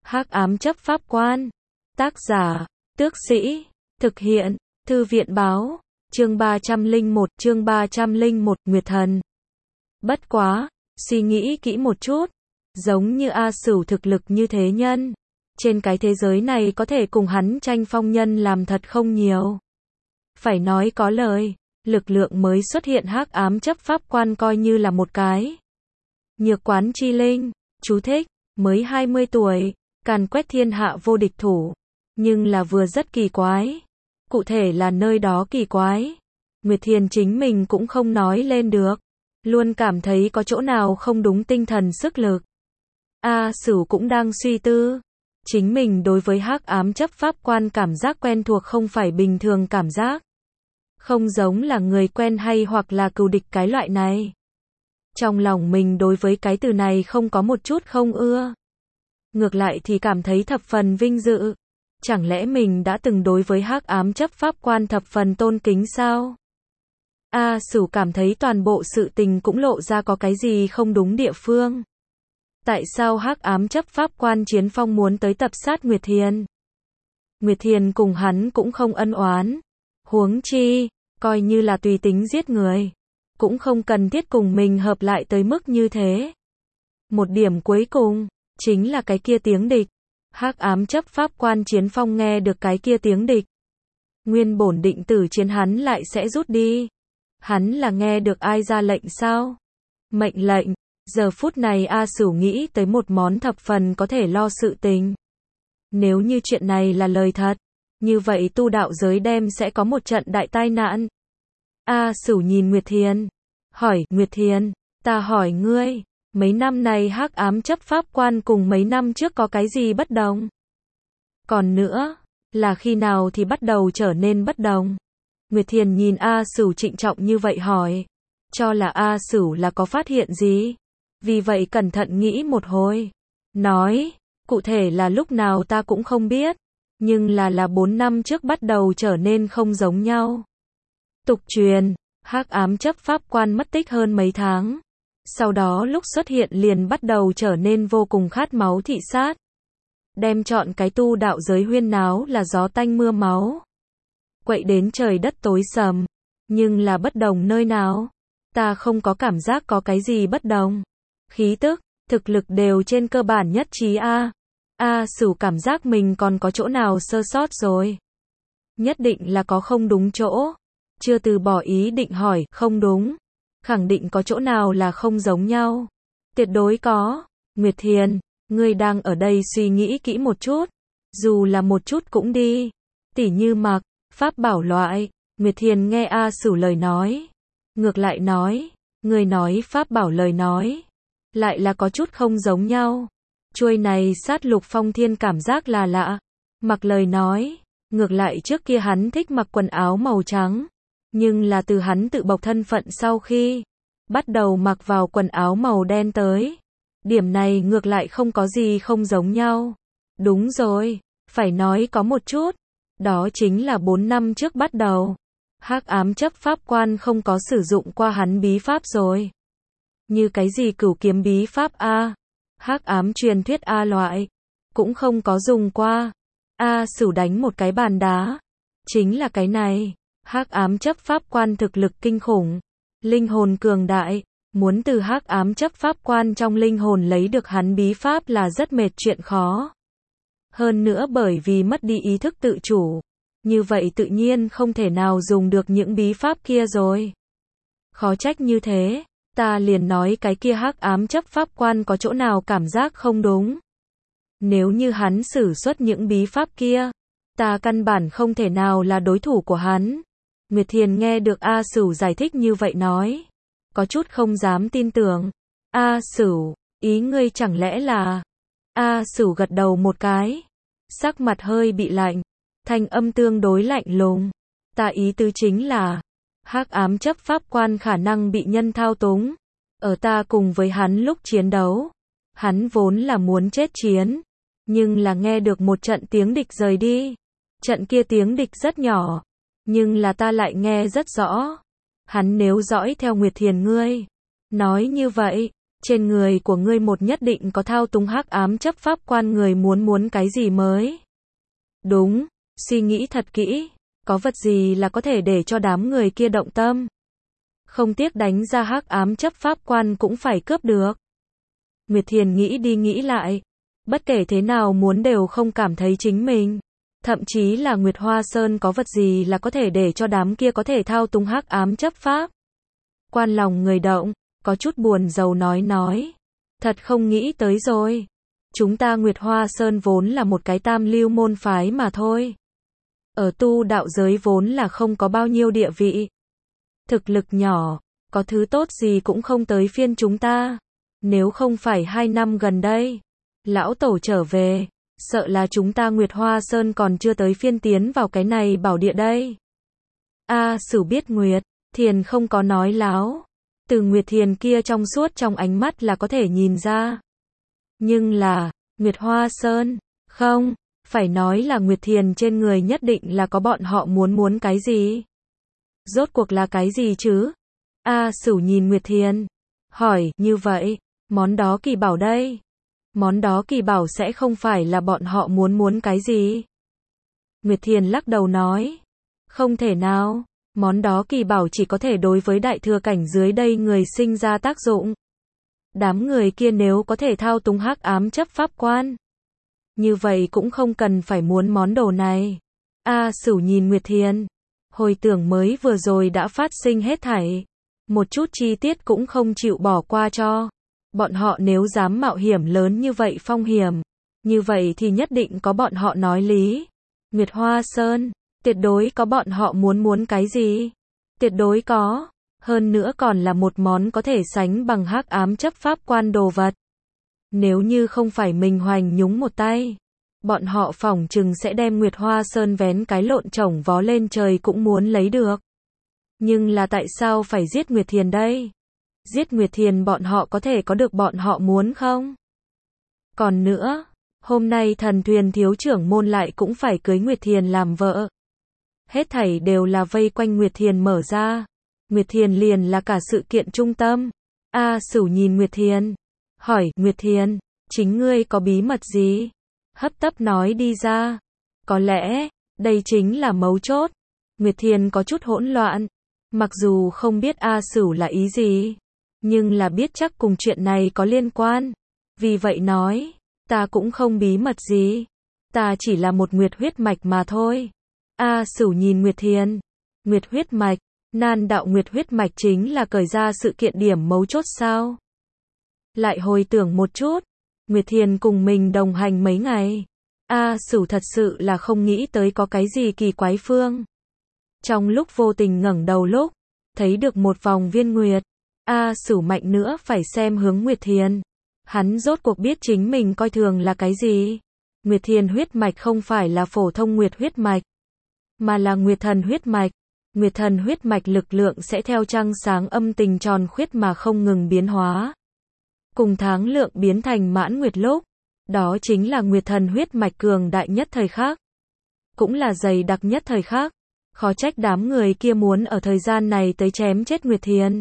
Hắc ám chấp pháp quan. Tác giả, Tước Sĩ. Thực hiện, Thư viện báo. Chương 301, Nguyệt Thần. Bất quá, suy nghĩ kỹ một chút. Giống như A Sửu thực lực như thế nhân. Trên cái thế giới này có thể cùng hắn tranh phong nhân làm thật không nhiều. Phải nói có lời, lực lượng mới xuất hiện hắc ám chấp pháp quan coi như là một cái. Nhược quán chi linh, chú thích, mới 20 tuổi, càn quét thiên hạ vô địch thủ. Nhưng là vừa rất kỳ quái. Cụ thể là nơi đó kỳ quái. Nguyệt Thiền chính mình cũng không nói lên được. Luôn cảm thấy có chỗ nào không đúng tinh thần sức lực. A Sửu cũng đang suy tư. Chính mình đối với hắc ám chấp pháp quan cảm giác quen thuộc không phải bình thường cảm giác. Không giống là người quen hay hoặc là cừu địch cái loại này. Trong lòng mình đối với cái từ này không có một chút không ưa. Ngược lại thì cảm thấy thập phần vinh dự. Chẳng lẽ mình đã từng đối với hắc ám chấp pháp quan thập phần tôn kính sao? A Sửu cảm thấy toàn bộ sự tình cũng lộ ra có cái gì không đúng địa phương. Tại sao hắc ám chấp pháp quan Chiến Phong muốn tới tập sát Nguyệt Thiền? Nguyệt Thiền cùng hắn cũng không ân oán. Huống chi, coi như là tùy tính giết người. Cũng không cần thiết cùng mình hợp lại tới mức như thế. Một điểm cuối cùng, chính là cái kia tiếng địch. Hắc ám chấp pháp quan Chiến Phong nghe được cái kia tiếng địch. Nguyên bổn định tử chiến hắn lại sẽ rút đi. Hắn là nghe được ai ra lệnh sao? Mệnh lệnh. Giờ phút này A Sửu nghĩ tới một món thập phần có thể lo sự tình. Nếu như chuyện này là lời thật, như vậy tu đạo giới đem sẽ có một trận đại tai nạn. A Sửu nhìn Nguyệt Thiền. Hỏi, Nguyệt Thiền, ta hỏi ngươi, mấy năm này hắc ám chấp pháp quan cùng mấy năm trước có cái gì bất đồng? Còn nữa, là khi nào thì bắt đầu trở nên bất đồng? Nguyệt Thiền nhìn A Sửu trịnh trọng như vậy hỏi. Cho là A Sửu là có phát hiện gì? Vì vậy cẩn thận nghĩ một hồi. Nói, cụ thể là lúc nào ta cũng không biết. Nhưng là 4 năm trước bắt đầu trở nên không giống nhau. Tục truyền, hắc ám chấp pháp quan mất tích hơn mấy tháng. Sau đó lúc xuất hiện liền bắt đầu trở nên vô cùng khát máu thị sát. Đem chọn cái tu đạo giới huyên náo là gió tanh mưa máu. Quậy đến trời đất tối sầm. Nhưng là bất đồng nơi nào? Ta không có cảm giác có cái gì bất đồng. Khí tức, thực lực đều trên cơ bản nhất trí A. A Sửu cảm giác mình còn có chỗ nào sơ sót rồi. Nhất định là có không đúng chỗ. Chưa từ bỏ ý định hỏi, không đúng. Khẳng định có chỗ nào là không giống nhau. Tuyệt đối có. Nguyệt Thiền, ngươi đang ở đây suy nghĩ kỹ một chút. Dù là một chút cũng đi. Tỉ như mặc, pháp bảo loại. Nguyệt Thiền nghe A Sửu lời nói. Ngược lại nói, người nói pháp bảo lời nói. Lại là có chút không giống nhau. Chuôi này sát lục phong thiên cảm giác là lạ. Mặc lời nói, ngược lại trước kia hắn thích mặc quần áo màu trắng. Nhưng là từ hắn tự bộc thân phận sau khi bắt đầu mặc vào quần áo màu đen tới. Điểm này ngược lại không có gì không giống nhau. Đúng rồi, phải nói có một chút. Đó chính là 4 năm trước bắt đầu. Hắc ám chấp pháp quan không có sử dụng qua hắn bí pháp rồi. Như cái gì cửu kiếm bí pháp A, hắc ám truyền thuyết A loại, cũng không có dùng qua. A Sửu đánh một cái bàn đá. Chính là cái này, hắc ám chấp pháp quan thực lực kinh khủng, linh hồn cường đại, muốn từ hắc ám chấp pháp quan trong linh hồn lấy được hắn bí pháp là rất mệt chuyện khó. Hơn nữa bởi vì mất đi ý thức tự chủ, như vậy tự nhiên không thể nào dùng được những bí pháp kia rồi. Khó trách như thế. Ta liền nói cái kia hắc ám chấp pháp quan có chỗ nào cảm giác không đúng. Nếu như hắn sử xuất những bí pháp kia, ta căn bản không thể nào là đối thủ của hắn. Nguyệt Thiền nghe được A Sửu giải thích như vậy nói. Có chút không dám tin tưởng. A Sửu, ý ngươi chẳng lẽ là... A Sửu gật đầu một cái. Sắc mặt hơi bị lạnh. Thanh âm tương đối lạnh lùng. Ta ý tứ chính là... hắc ám chấp pháp quan khả năng bị nhân thao túng. Ở ta cùng với hắn lúc chiến đấu. Hắn vốn là muốn chết chiến. Nhưng là nghe được một trận tiếng địch rời đi. Trận kia tiếng địch rất nhỏ. Nhưng là ta lại nghe rất rõ. Hắn nếu dõi theo Nguyệt Thiền ngươi. Nói như vậy, Trên người của ngươi một nhất định có thao túng hắc ám chấp pháp quan, người muốn cái gì mới? Đúng, suy nghĩ thật kỹ, có vật gì là có thể để cho đám người kia động tâm? Không tiếc đánh ra hắc ám chấp pháp quan cũng phải cướp được. Nguyệt Thiền nghĩ đi nghĩ lại, bất kể thế nào muốn đều không cảm thấy chính mình. Thậm chí là Nguyệt Hoa Sơn có vật gì là có thể để cho đám kia có thể thao túng hắc ám chấp pháp. Quan lòng người động, có chút buồn rầu nói. Thật không nghĩ tới rồi. Chúng ta Nguyệt Hoa Sơn vốn là một cái tam lưu môn phái mà thôi. Ở tu đạo giới vốn là không có bao nhiêu địa vị. Thực lực nhỏ, có thứ tốt gì cũng không tới phiên chúng ta. Nếu không phải 2 năm gần đây, lão tổ trở về, sợ là chúng ta Nguyệt Hoa Sơn còn chưa tới phiên tiến vào cái này bảo địa đây. Sửu biết Nguyệt Thiền không có nói láo. Từ Nguyệt Thiền kia trong suốt trong ánh mắt là có thể nhìn ra. Nhưng là, Nguyệt Hoa Sơn, không, phải nói là Nguyệt Thiền trên người nhất định là có bọn họ muốn cái gì. Rốt cuộc là cái gì chứ? Sửu nhìn Nguyệt Thiền, hỏi, như vậy, món đó kỳ bảo đây. Món đó kỳ bảo sẽ không phải là bọn họ muốn cái gì. Nguyệt Thiền lắc đầu nói, không thể nào, món đó kỳ bảo chỉ có thể đối với đại thừa cảnh dưới đây người sinh ra tác dụng. Đám người kia nếu có thể thao túng hắc ám chấp pháp quan, như vậy cũng không cần phải muốn món đồ này. Sửu nhìn Nguyệt Thiền, hồi tưởng mới vừa rồi đã phát sinh hết thảy, một chút chi tiết cũng không chịu bỏ qua cho. Bọn họ nếu dám mạo hiểm lớn như vậy phong hiểm, như vậy thì nhất định có bọn họ nói lý. Nguyệt Hoa Sơn, tuyệt đối có bọn họ muốn cái gì. Tuyệt đối có. Hơn nữa còn là một món có thể sánh bằng hắc ám chấp pháp quan đồ vật. Nếu như không phải mình hoành nhúng một tay, bọn họ phỏng chừng sẽ đem Nguyệt Hoa Sơn vén cái lộn chổng vó lên trời cũng muốn lấy được. Nhưng là tại sao phải giết Nguyệt Thiền đây? Giết Nguyệt Thiền bọn họ có thể có được bọn họ muốn không? Còn nữa, hôm nay Thần Thuyền thiếu trưởng môn lại cũng phải cưới Nguyệt Thiền làm vợ. Hết thảy đều là vây quanh Nguyệt Thiền mở ra. Nguyệt Thiền liền là cả sự kiện trung tâm. Sửu nhìn Nguyệt Thiền, hỏi, Nguyệt Thiền, chính ngươi có bí mật gì? Hấp tấp nói đi ra. Có lẽ, đây chính là mấu chốt. Nguyệt Thiền có chút hỗn loạn. Mặc dù không biết Sửu là ý gì, nhưng là biết chắc cùng chuyện này có liên quan. Vì vậy nói, ta cũng không bí mật gì. Ta chỉ là một nguyệt huyết mạch mà thôi. Sửu nhìn Nguyệt Thiền. Nguyệt huyết mạch, nan đạo nguyệt huyết mạch chính là cởi ra sự kiện điểm mấu chốt sao? Lại hồi tưởng một chút, Nguyệt Thiền cùng mình đồng hành mấy ngày. Sửu thật sự là không nghĩ tới có cái gì kỳ quái phương. Trong lúc vô tình ngẩng đầu lúc, thấy được một vòng viên nguyệt. Sửu mạnh nữa phải xem hướng Nguyệt Thiền. Hắn rốt cuộc biết chính mình coi thường là cái gì. Nguyệt Thiền huyết mạch không phải là phổ thông nguyệt huyết mạch, mà là nguyệt thần huyết mạch. Nguyệt thần huyết mạch lực lượng sẽ theo trăng sáng âm tình tròn khuyết mà không ngừng biến hóa. Cùng tháng lượng biến thành mãn nguyệt lúc, đó chính là nguyệt thần huyết mạch cường đại nhất thời khắc. Cũng là dày đặc nhất thời khắc. Khó trách đám người kia muốn ở thời gian này tới chém chết Nguyệt Thiền.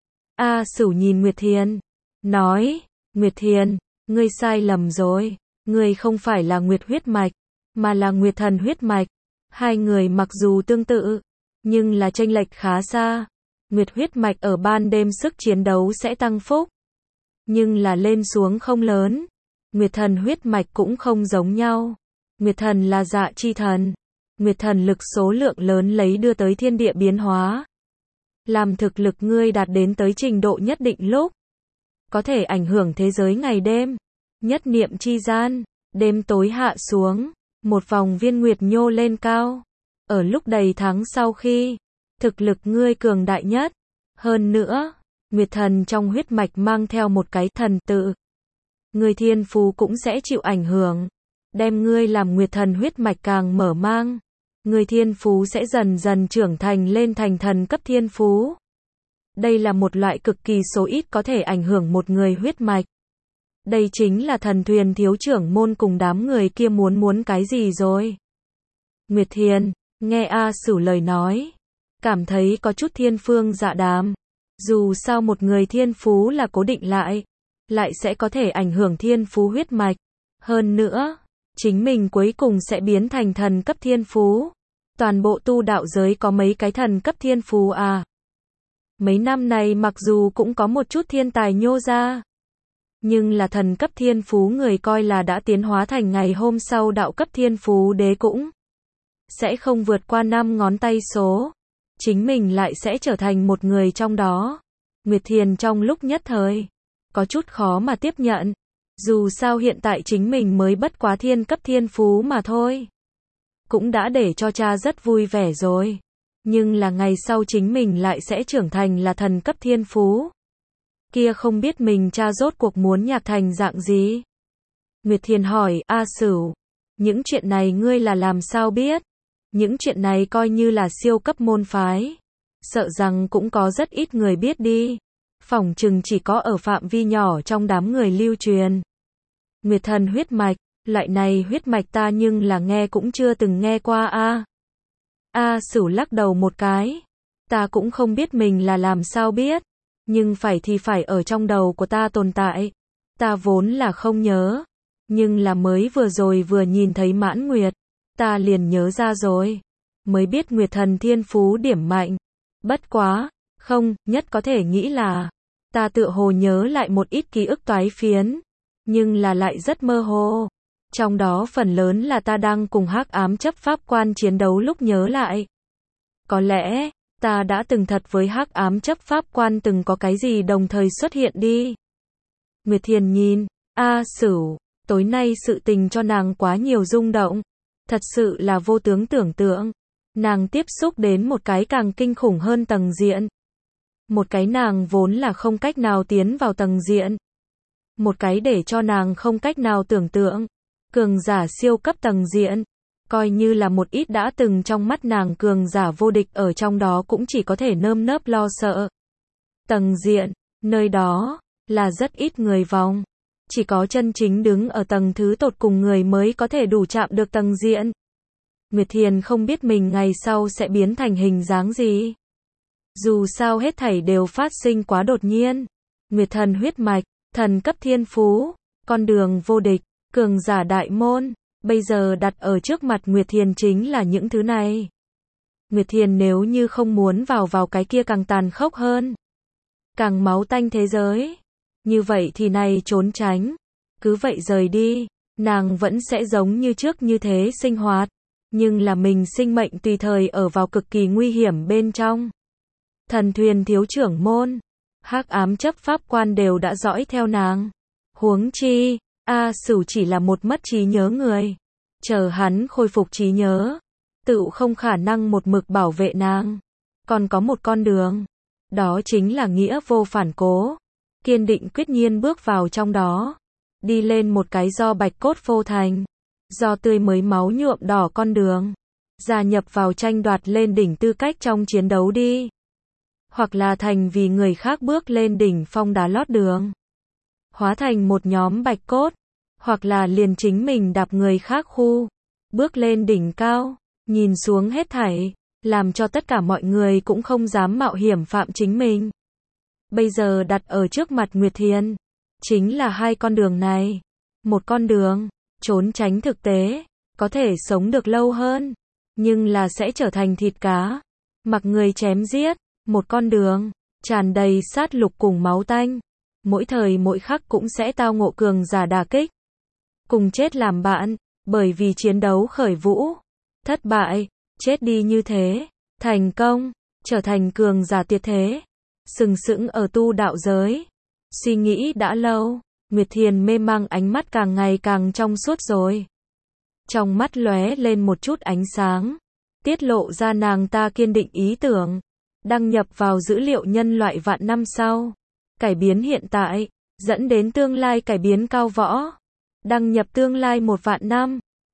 Sửu nhìn Nguyệt Thiền, nói, Nguyệt Thiền, ngươi sai lầm rồi. Ngươi không phải là nguyệt huyết mạch, mà là nguyệt thần huyết mạch. Hai người mặc dù tương tự, nhưng là chênh lệch khá xa. Nguyệt huyết mạch ở ban đêm sức chiến đấu sẽ tăng phúc, nhưng là lên xuống không lớn. Nguyệt thần huyết mạch cũng không giống nhau. Nguyệt thần là dạ chi thần. Nguyệt thần lực số lượng lớn lấy đưa tới thiên địa biến hóa. Làm thực lực ngươi đạt đến tới trình độ nhất định lúc, có thể ảnh hưởng thế giới ngày đêm. Nhất niệm chi gian, đêm tối hạ xuống, một vòng viên nguyệt nhô lên cao. Ở lúc đầy tháng sau khi, thực lực ngươi cường đại nhất. Hơn nữa, nguyệt thần trong huyết mạch mang theo một cái thần tự. Ngươi thiên phú cũng sẽ chịu ảnh hưởng. Đem ngươi làm nguyệt thần huyết mạch càng mở mang. Ngươi thiên phú sẽ dần dần trưởng thành lên thành thần cấp thiên phú. Đây là một loại cực kỳ số ít có thể ảnh hưởng một người huyết mạch. Đây chính là Thần Thuyền thiếu trưởng môn cùng đám người kia muốn cái gì rồi. Nguyệt Thiền, nghe Sửu lời nói, cảm thấy có chút thiên phương dạ đàm. Dù sao một người thiên phú là cố định lại, lại sẽ có thể ảnh hưởng thiên phú huyết mạch. Hơn nữa, chính mình cuối cùng sẽ biến thành thần cấp thiên phú. Toàn bộ tu đạo giới có mấy cái thần cấp thiên phú à? Mấy năm này mặc dù cũng có một chút thiên tài nhô ra, nhưng là thần cấp thiên phú người coi là đã tiến hóa thành ngày hôm sau đạo cấp thiên phú đế cũng sẽ không vượt qua 5 ngón tay số. Chính mình lại sẽ trở thành một người trong đó. Nguyệt Thiền trong lúc nhất thời có chút khó mà tiếp nhận. Dù sao hiện tại chính mình mới bất quá thiên cấp thiên phú mà thôi. Cũng đã để cho cha rất vui vẻ rồi. Nhưng là ngày sau chính mình lại sẽ trưởng thành là thần cấp thiên phú. Kia không biết mình cha rốt cuộc muốn nhạc thành dạng gì? Nguyệt Thiền hỏi, A Sửu, những chuyện này ngươi là làm sao biết? Những chuyện này coi như là siêu cấp môn phái. Sợ rằng cũng có rất ít người biết đi. Phỏng chừng chỉ có ở phạm vi nhỏ trong đám người lưu truyền. Nguyệt thần huyết mạch, loại này huyết mạch ta nhưng là nghe cũng chưa từng nghe qua a. A Sửu lắc đầu một cái. Ta cũng không biết mình là làm sao biết. Nhưng phải thì phải ở trong đầu của ta tồn tại. Ta vốn là không nhớ. Nhưng là mới vừa rồi vừa nhìn thấy Mãn Nguyệt. Ta liền nhớ ra rồi. Mới biết Nguyệt thần thiên phú điểm mạnh. Bất quá, không, nhất có thể nghĩ là ta tựa hồ nhớ lại một ít ký ức toái phiến. Nhưng là lại rất mơ hồ. Trong đó phần lớn là ta đang cùng hắc ám chấp pháp quan chiến đấu lúc nhớ lại. Có lẽ, ta đã từng thật với hắc ám chấp pháp quan từng có cái gì đồng thời xuất hiện đi. Nguyệt Thiền nhìn, A Sửu, tối nay sự tình cho nàng quá nhiều rung động. Thật sự là vô tướng tưởng tượng. Nàng tiếp xúc đến một cái càng kinh khủng hơn tầng diện. Một cái nàng vốn là không cách nào tiến vào tầng diện. Một cái để cho nàng không cách nào tưởng tượng. Cường giả siêu cấp tầng diện. Coi như là một ít đã từng trong mắt nàng cường giả vô địch ở trong đó cũng chỉ có thể nơm nớp lo sợ. Tầng diện, nơi đó, là rất ít người vòng. Chỉ có chân chính đứng ở tầng thứ tột cùng người mới có thể đủ chạm được tầng diện. Nguyệt Thiền không biết mình ngày sau sẽ biến thành hình dáng gì. Dù sao hết thảy đều phát sinh quá đột nhiên. Nguyệt thần huyết mạch, thần cấp thiên phú, con đường vô địch, cường giả đại môn, bây giờ đặt ở trước mặt Nguyệt Thiền chính là những thứ này. Nguyệt Thiền nếu như không muốn vào cái kia càng tàn khốc hơn, càng máu tanh thế giới, như vậy thì này trốn tránh, cứ vậy rời đi, nàng vẫn sẽ giống như trước như thế sinh hoạt, nhưng là mình sinh mệnh tùy thời ở vào cực kỳ nguy hiểm bên trong. Thần thuyền thiếu trưởng môn, hắc ám chấp pháp quan đều đã dõi theo nàng. Huống chi, A Sửu chỉ là một mất trí nhớ người. Chờ hắn khôi phục trí nhớ, tự không khả năng một mực bảo vệ nàng. Còn có một con đường, đó chính là nghĩa vô phản cố. Kiên định quyết nhiên bước vào trong đó. Đi lên một cái do bạch cốt phô thành, do tươi mới máu nhuộm đỏ con đường. Gia nhập vào tranh đoạt lên đỉnh tư cách trong chiến đấu đi. Hoặc là thành vì người khác bước lên đỉnh phong đá lót đường. Hóa thành một nhóm bạch cốt. Hoặc là liền chính mình đạp người khác khu. Bước lên đỉnh cao. Nhìn xuống hết thảy. Làm cho tất cả mọi người cũng không dám mạo hiểm phạm chính mình. Bây giờ đặt ở trước mặt Nguyệt Thiền. Chính là hai con đường này. Một con đường, trốn tránh thực tế. Có thể sống được lâu hơn. Nhưng là sẽ trở thành thịt cá. Mặc người chém giết. Một con đường, tràn đầy sát lục cùng máu tanh. Mỗi thời mỗi khắc cũng sẽ tao ngộ cường giả đả kích. Cùng chết làm bạn, bởi vì chiến đấu khởi vũ. Thất bại, chết đi như thế. Thành công, trở thành cường giả tuyệt thế. Sừng sững ở tu đạo giới. Suy nghĩ đã lâu, Nguyệt Thiền mê mang ánh mắt càng ngày càng trong suốt rồi. Trong mắt lóe lên một chút ánh sáng. Tiết lộ ra nàng ta kiên định ý tưởng. Đăng nhập vào dữ liệu nhân loại vạn năm sau. Cải biến hiện tại, dẫn đến tương lai cải biến cao võ. Đăng nhập tương lai 1 vạn năm.